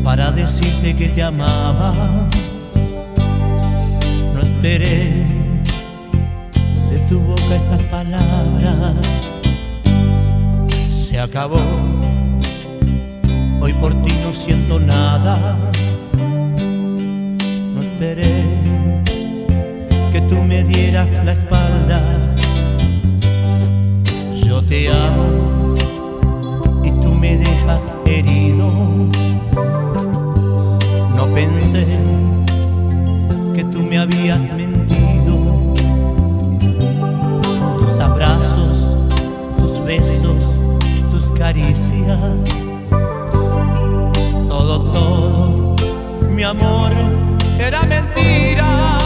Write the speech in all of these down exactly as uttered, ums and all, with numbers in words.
para decirte que te amaba. No esperé de tu boca estas palabras. Se acabó, hoy por ti no siento nada. No esperé que tú me dieras la espalda. Yo te amo y tú me dejas herido. No pensé que tú me habías mentido. Tus abrazos, tus besos, tus caricias, todo, todo, mi amor, era mentira.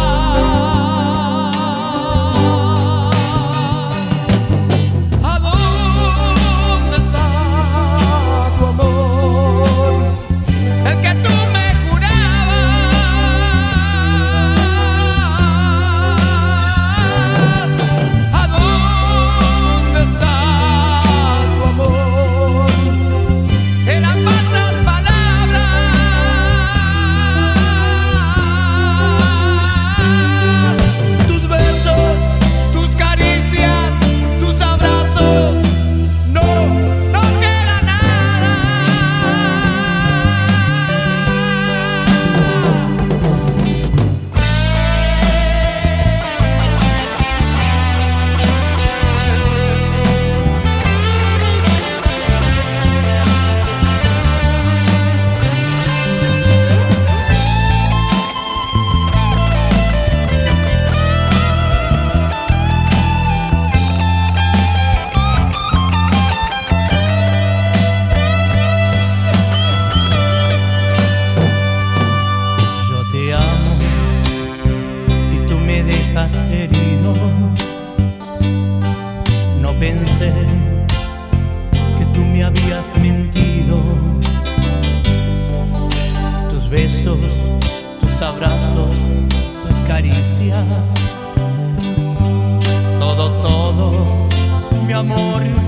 Herido, no pensé que tú me habías mentido. Tus besos, tus abrazos, tus caricias, todo, todo, mi amor.